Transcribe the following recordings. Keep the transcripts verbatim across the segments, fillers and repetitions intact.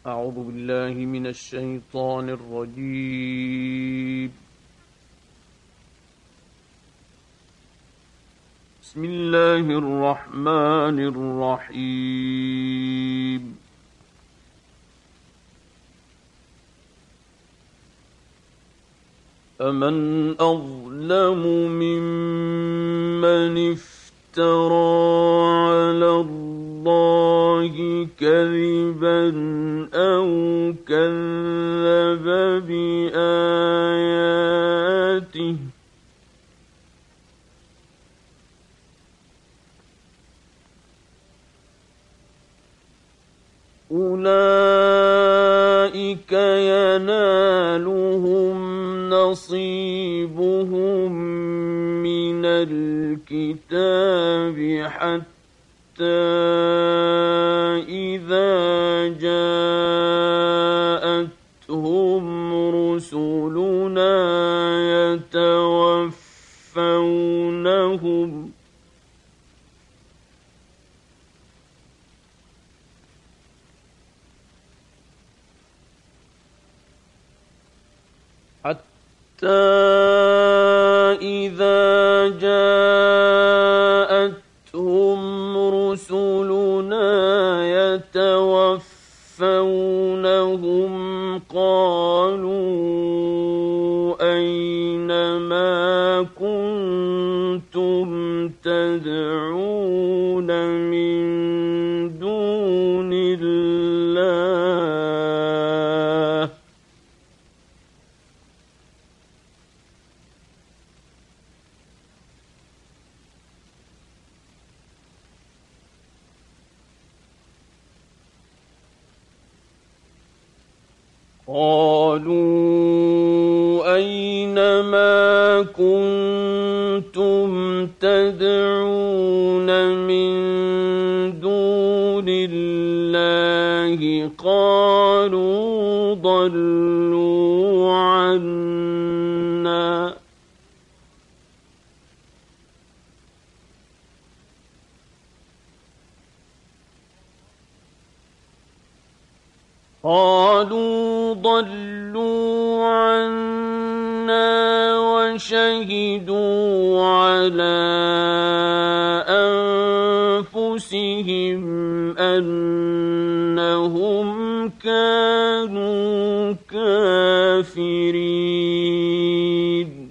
أعوذ بالله من الشيطان الرجيم. بسم الله الرحمن الرحيم. فمن أظلم ممن افترى على الله كذبا أو كذب بآياته أولئك ينالهم نصيبهم من الكتاب حتى إذا جاءتهم رسلنا يتوفونهم حتى إذا جاءتهم رسلنا يتوفونهم قالوا أين ما كنتم تدعون من دون الله قالوا أين ما كنتم تدعون من دون الله قالوا ضلوا عنا قالوا ضلوا عنا وشهدوا على أنفسهم أنهم كانوا كافرين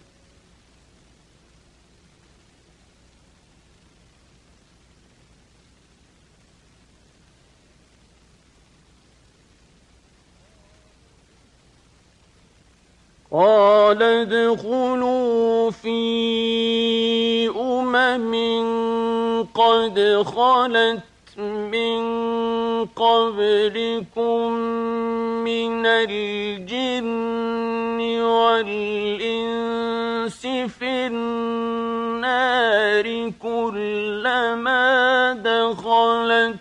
قال ادخلوا في أمم قد خلت من قبلكم من الجن والإنس في النار كلما دخلت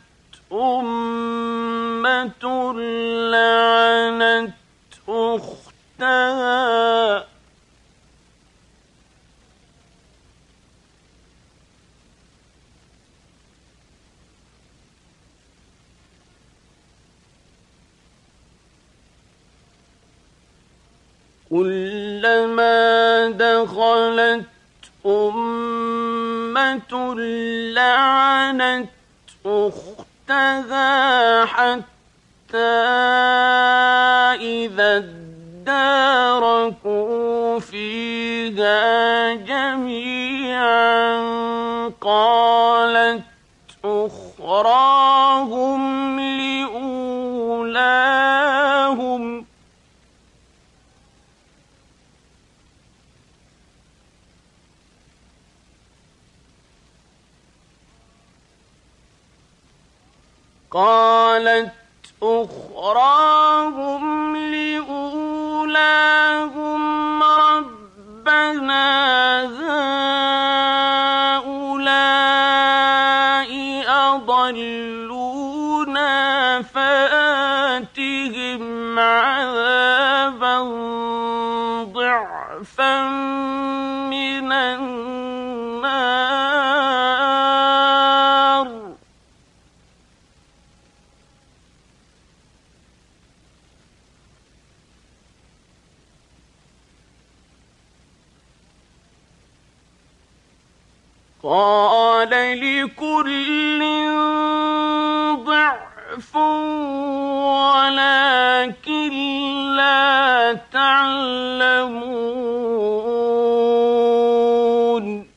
أمة لعنت أختها كلما دخلت أمة لعنت أختها حتى إذا اداركوا فيها جميعا قالت أخراهم لأولاهم قالت أخراهم لأولاهم ربنا هؤلاء أضلونا فآتهم عذابا ضعفا من النار قال لكل ضعف ولكن لا تعلمون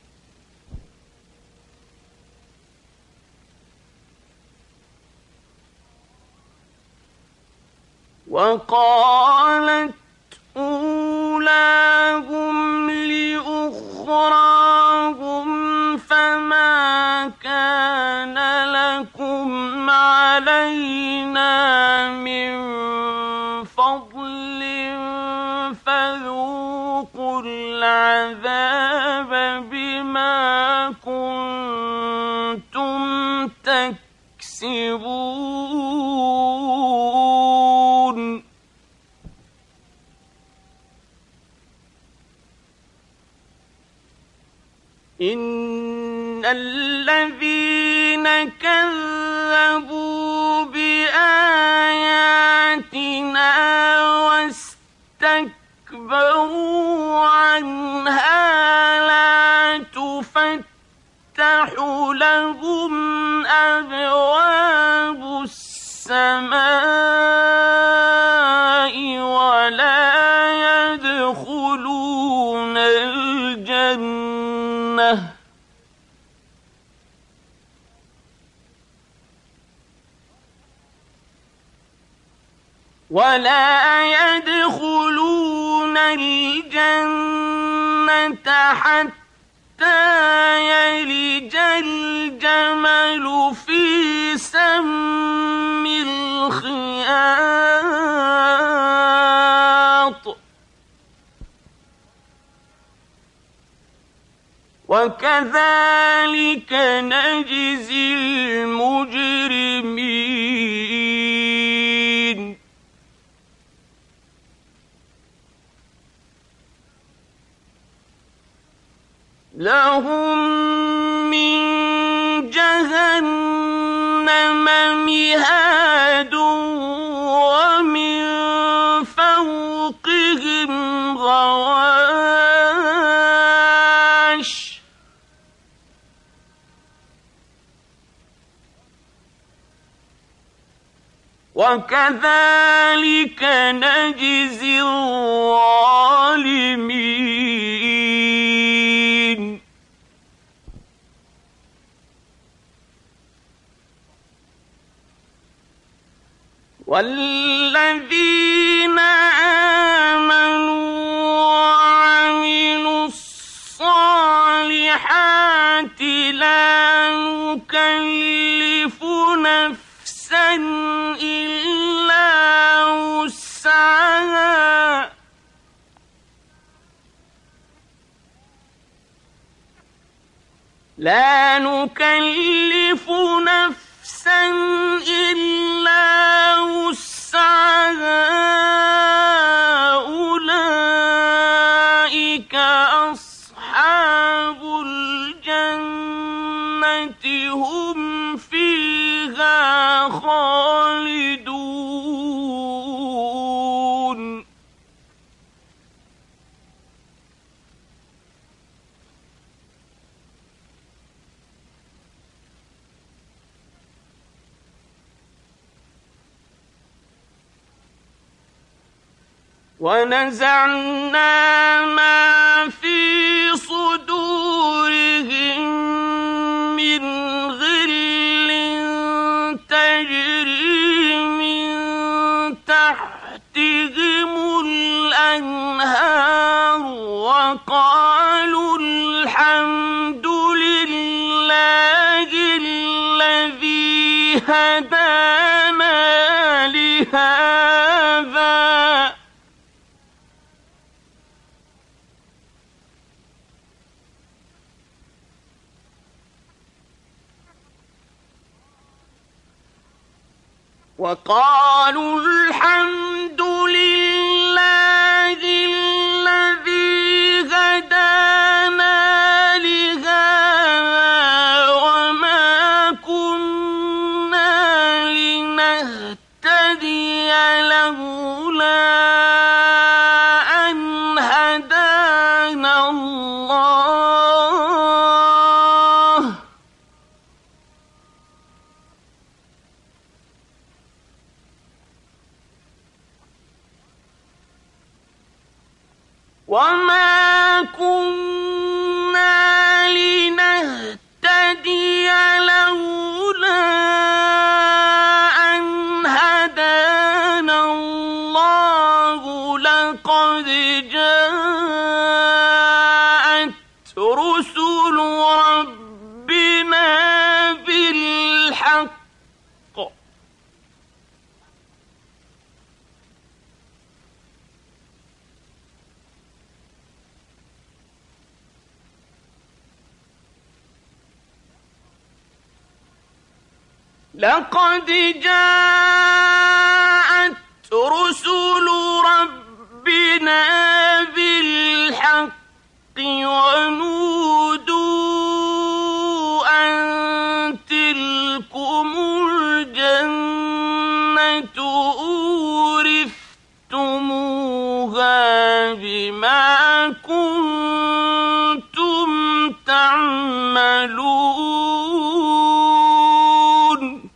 وقالت أولاهم لأخراهم فما كان لكم علينا من فضل فذوقوا العذاب بما كنتم تكسبون إن الذين كذبوا بآياتنا واستكبروا عنها لا تفتح لهم أبواب السماء ولا يدخلون الجنة ولا يدخلون الجنة حتى يلج الجمل في سم الخياط وكذلك نجزي المجرمين لهم من جهنم مهاد ومن فوقهم غواش وكذلك نجزي الظالمين والذين آمنوا وعملوا الصالحات لا نكلف نفسا إلا وسعها لا نكلف نفسا إلا وسعها أولئك أصحاب الجنة هم فيها خالدون ونزعنا ما في صدورهم من غل تجري من تحتهم الأنهار وقالوا الحمد لله الذي هدانا لهذا وقالوا الحمد لله الذي هدانا لهذا وما كنا لنهتدي لولا أن هدانا الله وما كنا لنهتدي لولا أن هدانا الله لقد جاءت رسل ربنا بالحق لقد جاءت رسل ربنا بالحق ونودوا أن تلكم الجنة أورثتموها بما كنتم تعملون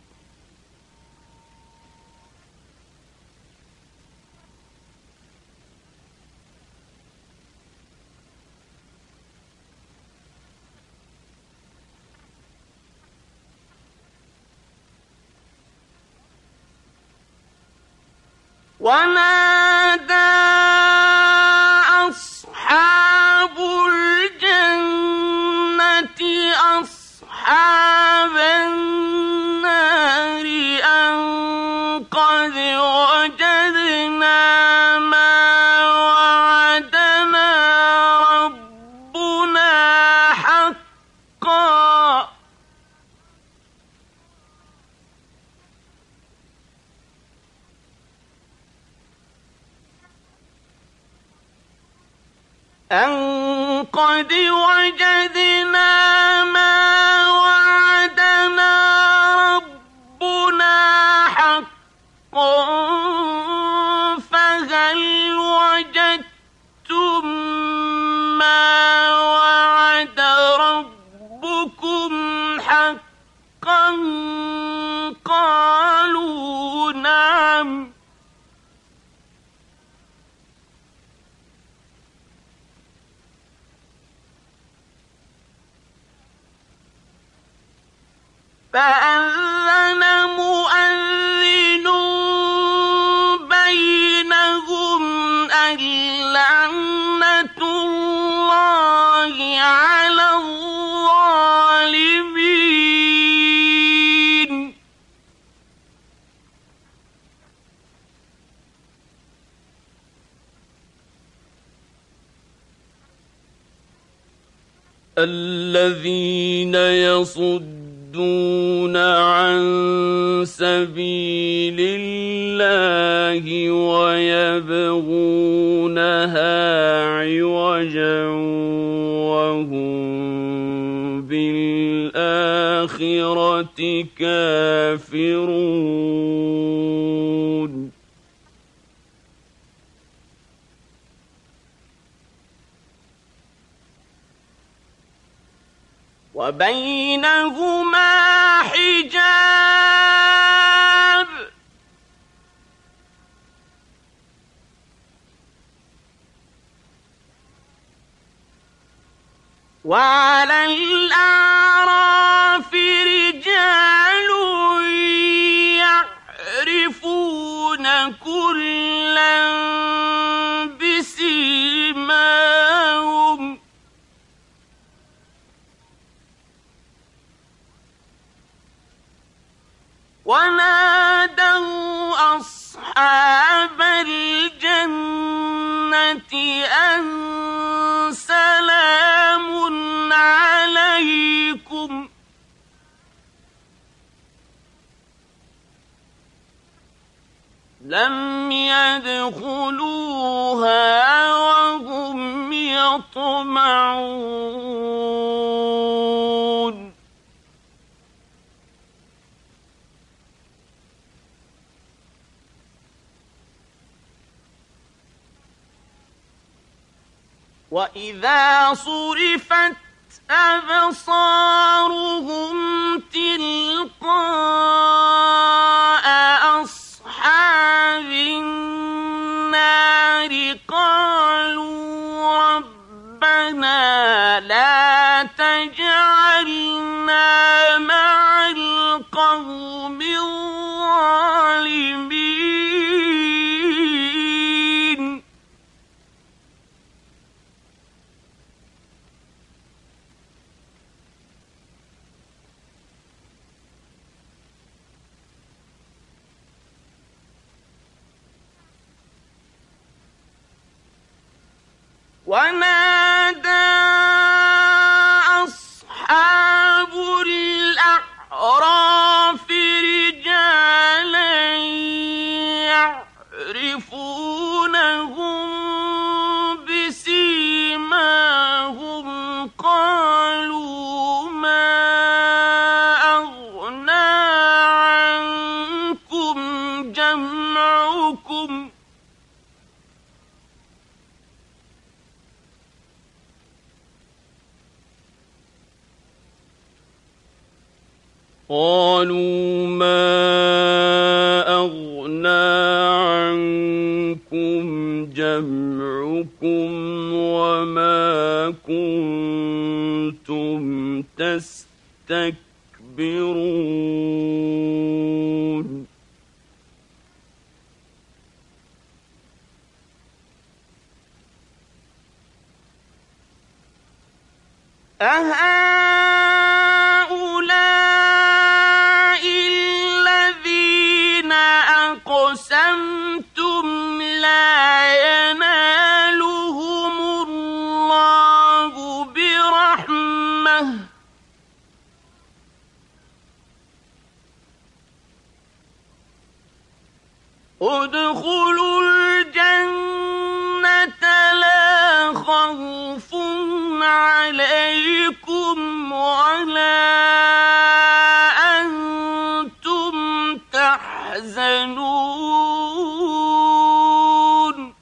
ونادى أصحاب الجنة أصحاب النار أن قد وجدنا ما وعدنا ربنا حقا أن قد وجدنا ما وعدنا ربنا حقا فهل وجدتم ما وعد ربكم حقا قالوا نعم فأذن مؤذن بينهم اللعنة الله على الظالمين الذين يصدون يصدون عن سبيل الله ويبغونها عوجا وهم بالآخرة كافرون وبينهما حجاب وعلى الأعراف رجال يعرفون كلا بسيماهم ونادوا أصحاب الجنة أن سلام عليكم لم يدخلوها وهم يطمعون وإذا صرفت أبصارهم تلقاء أصحاب النار قالوا ونادى أصحاب الأعراف رجالا يعرفونهم بسيماهم قالوا ما أغنى عنكم جمعكم قالوا ما أغنى عنكم جمعكم وما كنتم تستكبرون أهؤلاء الذين أقسمتم لا ينالهم الله برحمة ادخلوا الجنة لا خوف عليكم ولا أنتم تحزنون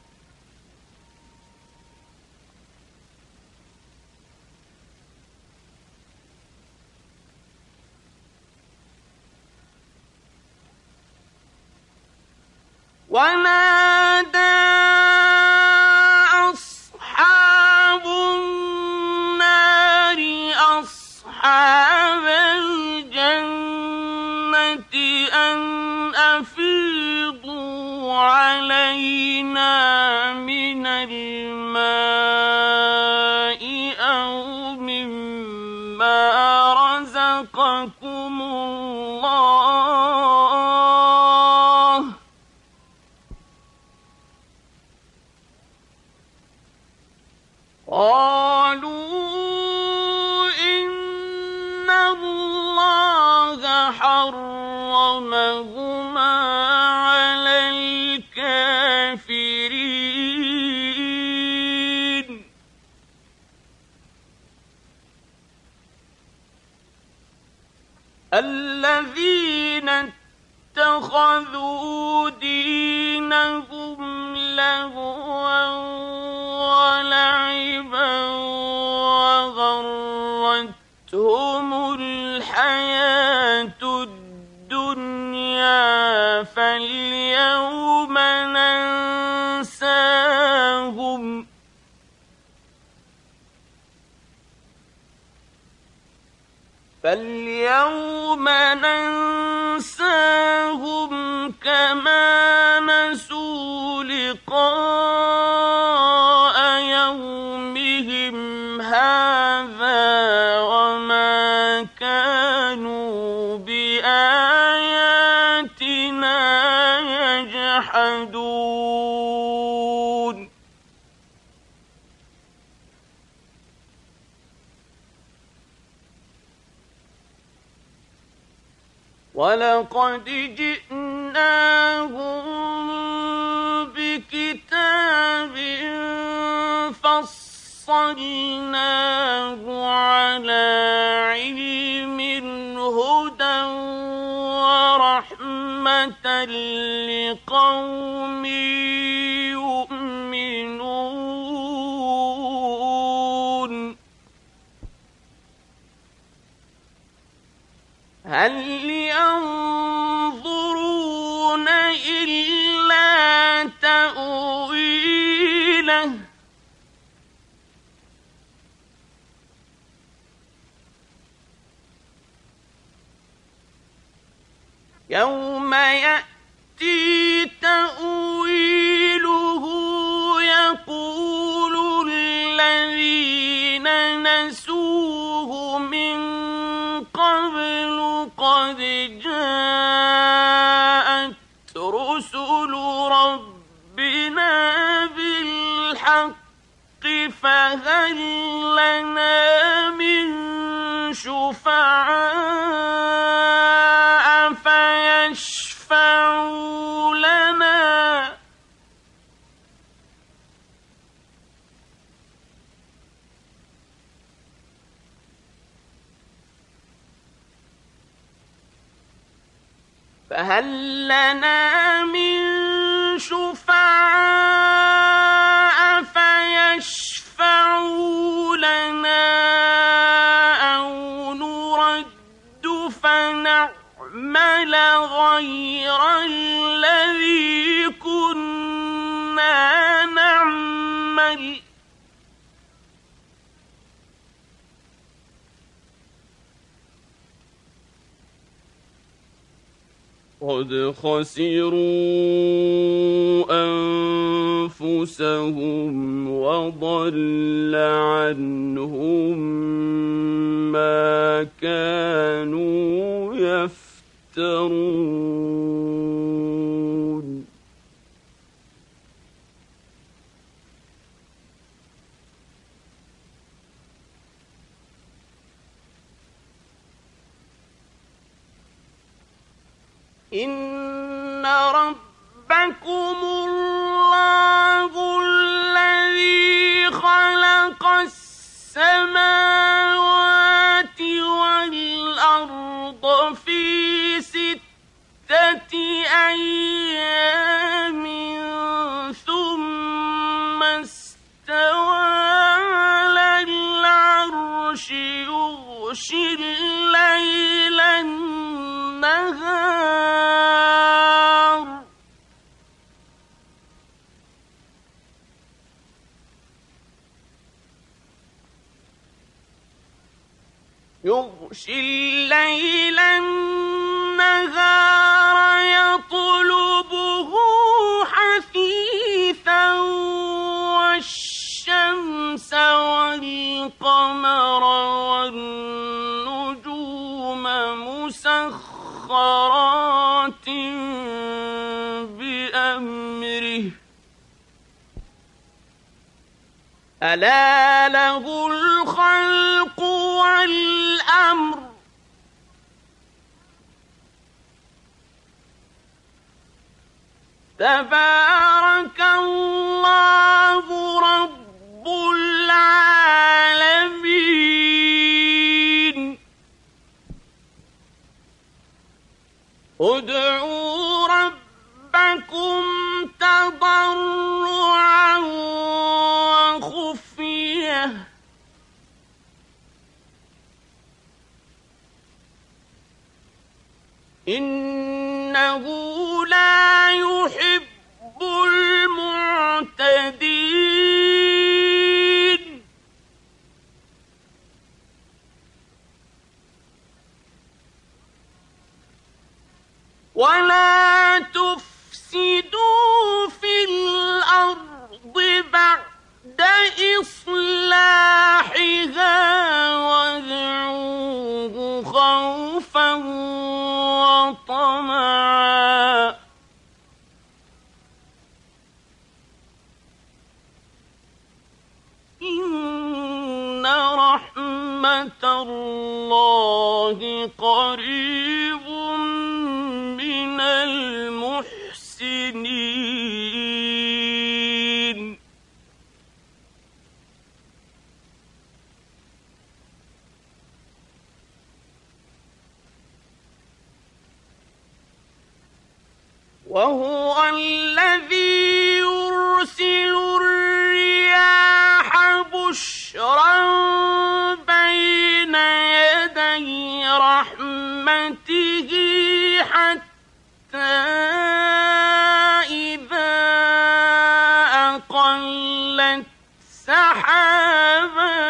ونادى أصحاب النار أصحاب الجنة أن أفيضوا علينا من الماء أو مما رزقكم الله قالوا إن الله حرمهما على الكافرين الذين اتخذوا دينهم لهوا ولعبا وغرتهم الحياة الدنيا فاليوم ننساهم فاليوم ننساهم كما نسوا لقاء يومهم هذا وما كانوا بآياتنا يجحدون ولقد جئناهم بكتاب فصلناه على علم هدى ورحمة لقوم يؤمنون هل ينظرون إلا تأويله يوم يأتي تأويله يقول الذين نسوه من قبل قد جاءت رسل ربنا بالحق فهل لنا من شفعاء فيشفعوا لنا فهل لنا من شفعاء فيشفعوا لنا أو نرد فنعمل غير الذي كنا نعمل قد خسروا أنفسهم وضل عنهم ما كانوا يفترون إن ربكم الله الذي خلق السماوات والأرض في ستة أيام ثم استوى على العرش يغشي الليل النهار يغشي الليل النهار يطلبه حثيثا والشمس والقمر والنجوم مسخرات بأمره ألا له الخلق والأمر تبارك الله رب العالمين ادعوا ربكم تضرعا وخفية إنه لا يحب المعتدين ولا تفسدوا في الأرض بعد إصلاحها وادعوه خوفا وطمعا إن رحمة الله قريب من المحسنين وهو الذي يرسل الرياح بشرا بين يدي رحمته حتى إذا أقلت سحابا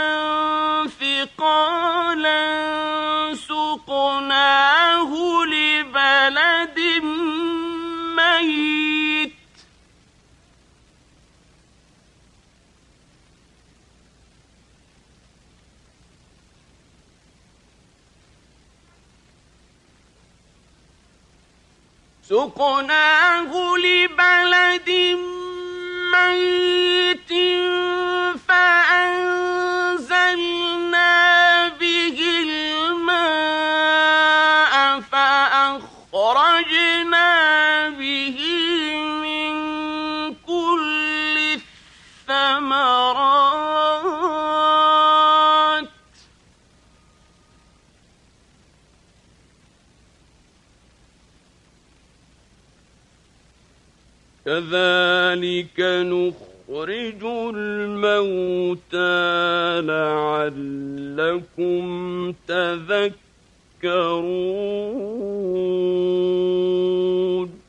ثقالا سقناه لبلد ميت سقناه لبلد ميت فأحيينا كذلك نخرج الموتى لعلكم تذكرون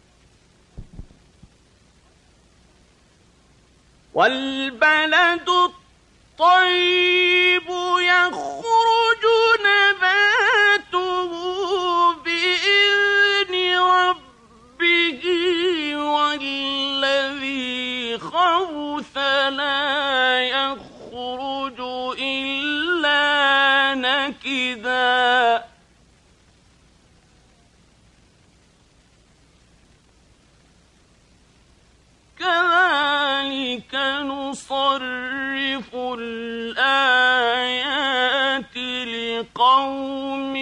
والبلد الطيب يخرج نباته بإذن ربه والذي خبث لا يخرج إلا نكدا كذلك نصرف الآيات لقوم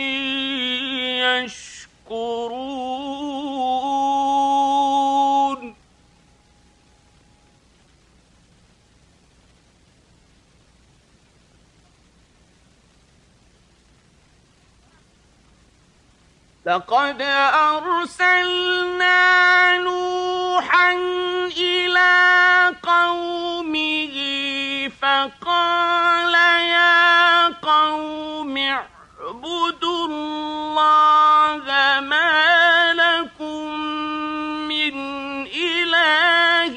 يشكرون لقد أرسلنا نوحا إلى قومه فقال يا قوم اعبدوا الله ما لكم من إله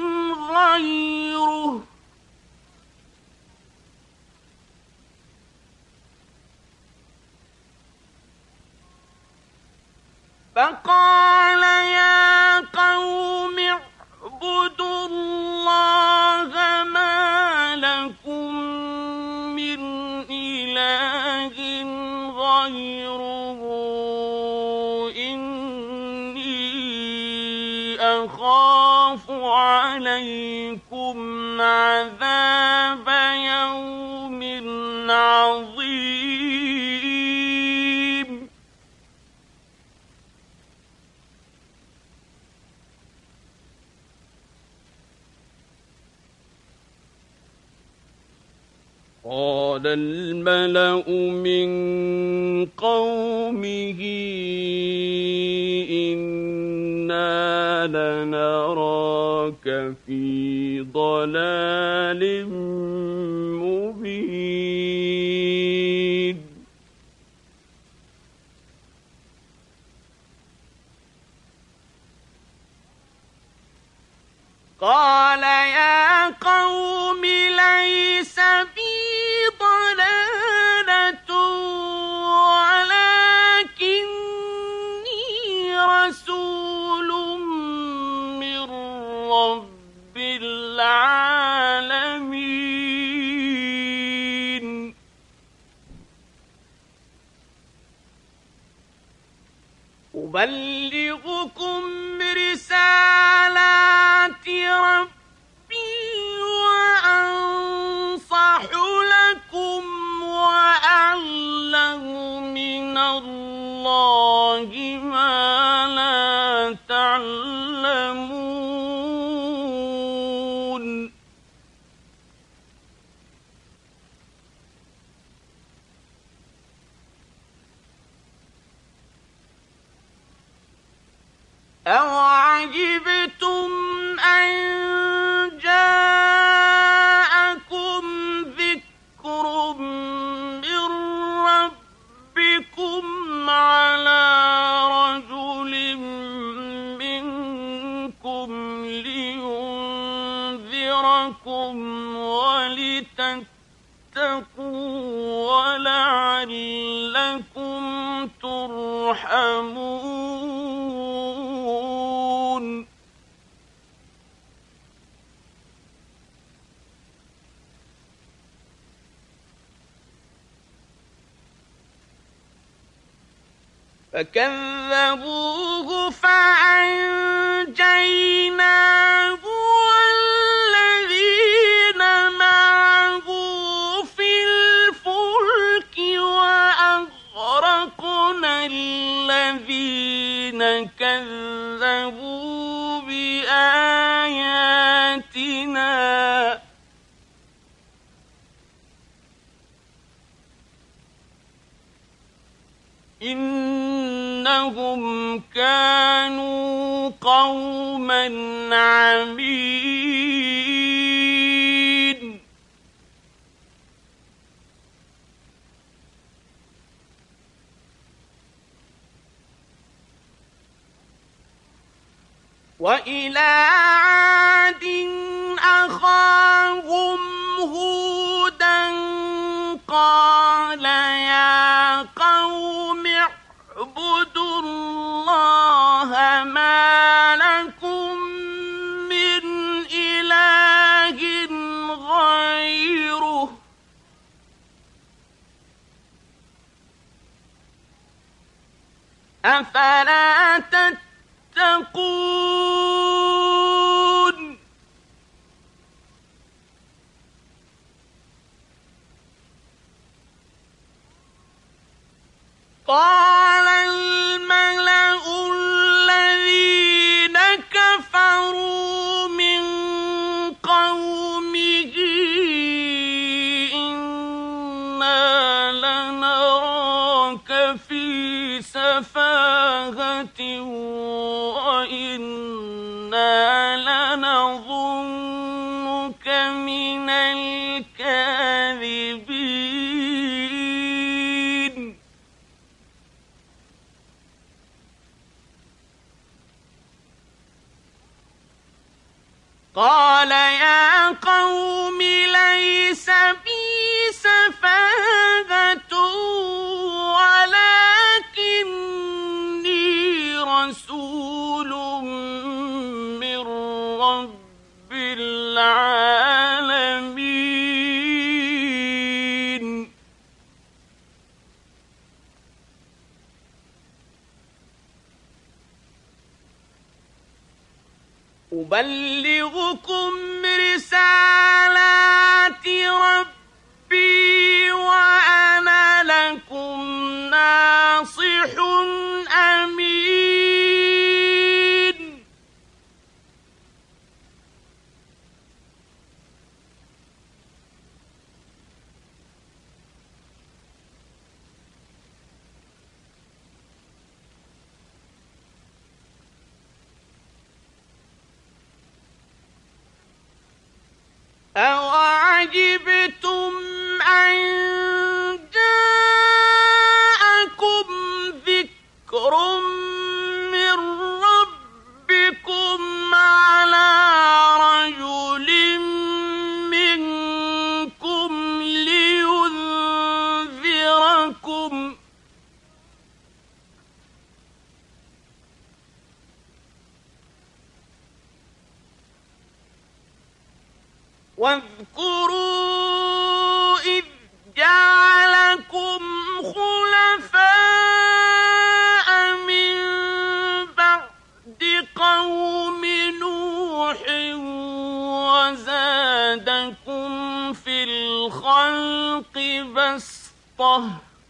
غيره فقال يا قوم اعبدوا الله ما لكم من إله غيره إني أخاف عليكم عذاب يوم عظيم قال الملأ من قومه إنا لنراك في ضلال مبين قال يا قوم ليس بي ضلالة ولكني رسول من رب العالمين أبلغكم رسالات ربي وأنصح لكم وأعلم من الله ما لا تعلمون أَوَعَجِبْتُمْ أَن جَاءَكُمْ ذِكْرٌ مِّن رَّبِّكُمْ عَلَىٰ رَجُلٍ مِّنكُمْ لِيُنذِرَكُمْ وَلِتَتَّقُوا وَلَعَلَّكُمْ تُرْحَمُونَ فكذبوه فأنجيناه والذين معه في الفلك وأغرقنا الذين كذبوا بآياتنا إن إنهم كانوا قوما عمين وإلى عاد أخاهم هودا قال يا قوم اعبدوا الله ما لكم من إله غيره أفلا تتقون قال الملأ الذين كفروا من قومه إنا لنراك في سفاهة وإنا لنظنك من الكاذبين قال يا قوم ليس بي سفاهة ولكني رسول من رب العالمين أبلغكم رسالات ربي وأنا لكم ناصح أمين أَوَعَجِبْتُمْ أَن جَاءَكُمْ ذِكْرٌ مِّن رَّبِّكُمْ عَلَىٰ رَجُلٍ مِّنكُمْ لِيُنذِرَكُمْ ۚ واذكروا إذ جعلكم خلفاء من بعد قوم نوح وزادكم في الخلق بسطة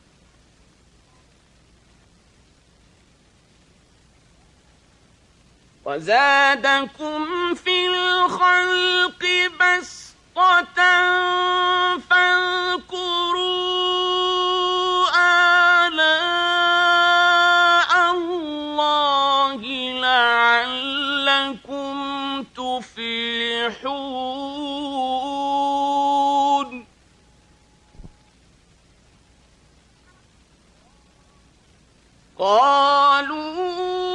وزادكم في الخلق بسطة فاذكروا آلاء الله لعلكم تفلحون قالوا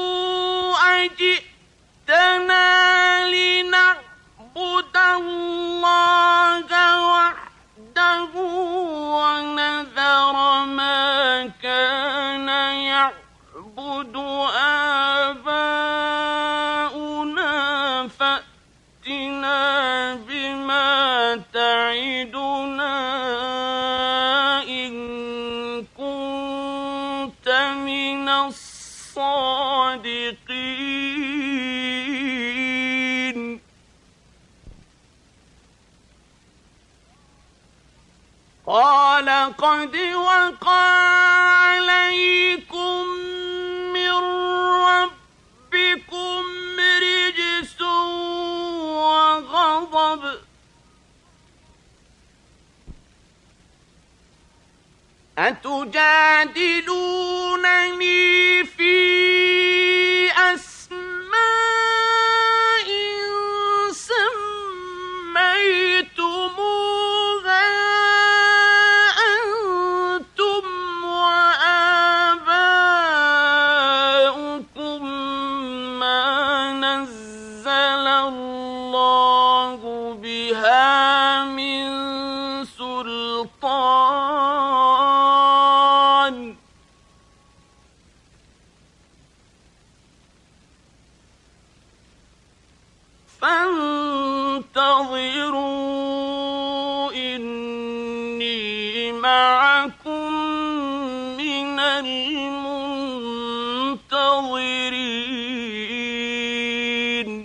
أجئتنا لنعبد الله وحده ونذر ما كان يعبد آباؤنا فأتنا بما تعدنا إن كنت من الصادقين قال قد وقع عليكم من ربكم رجس وغضب أتجادلونني في بها من سلطان فانتظروا إني معكم من المنتظرين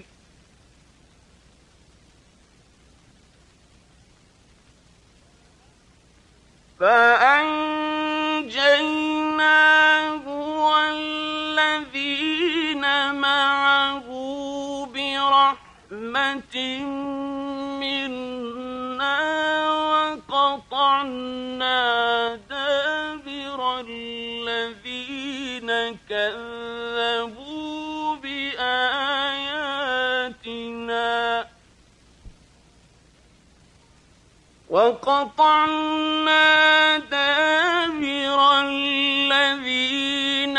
فأنجيناه والذين معه برحمة منا وقطعنا دابر الذين كذبوا بآياتنا وقطعنا دابر الذين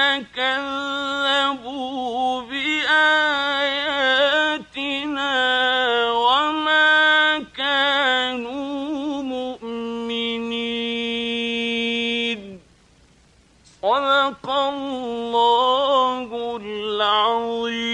كذبوا بآياتنا وما كانوا مؤمنين صدق الله العظيم.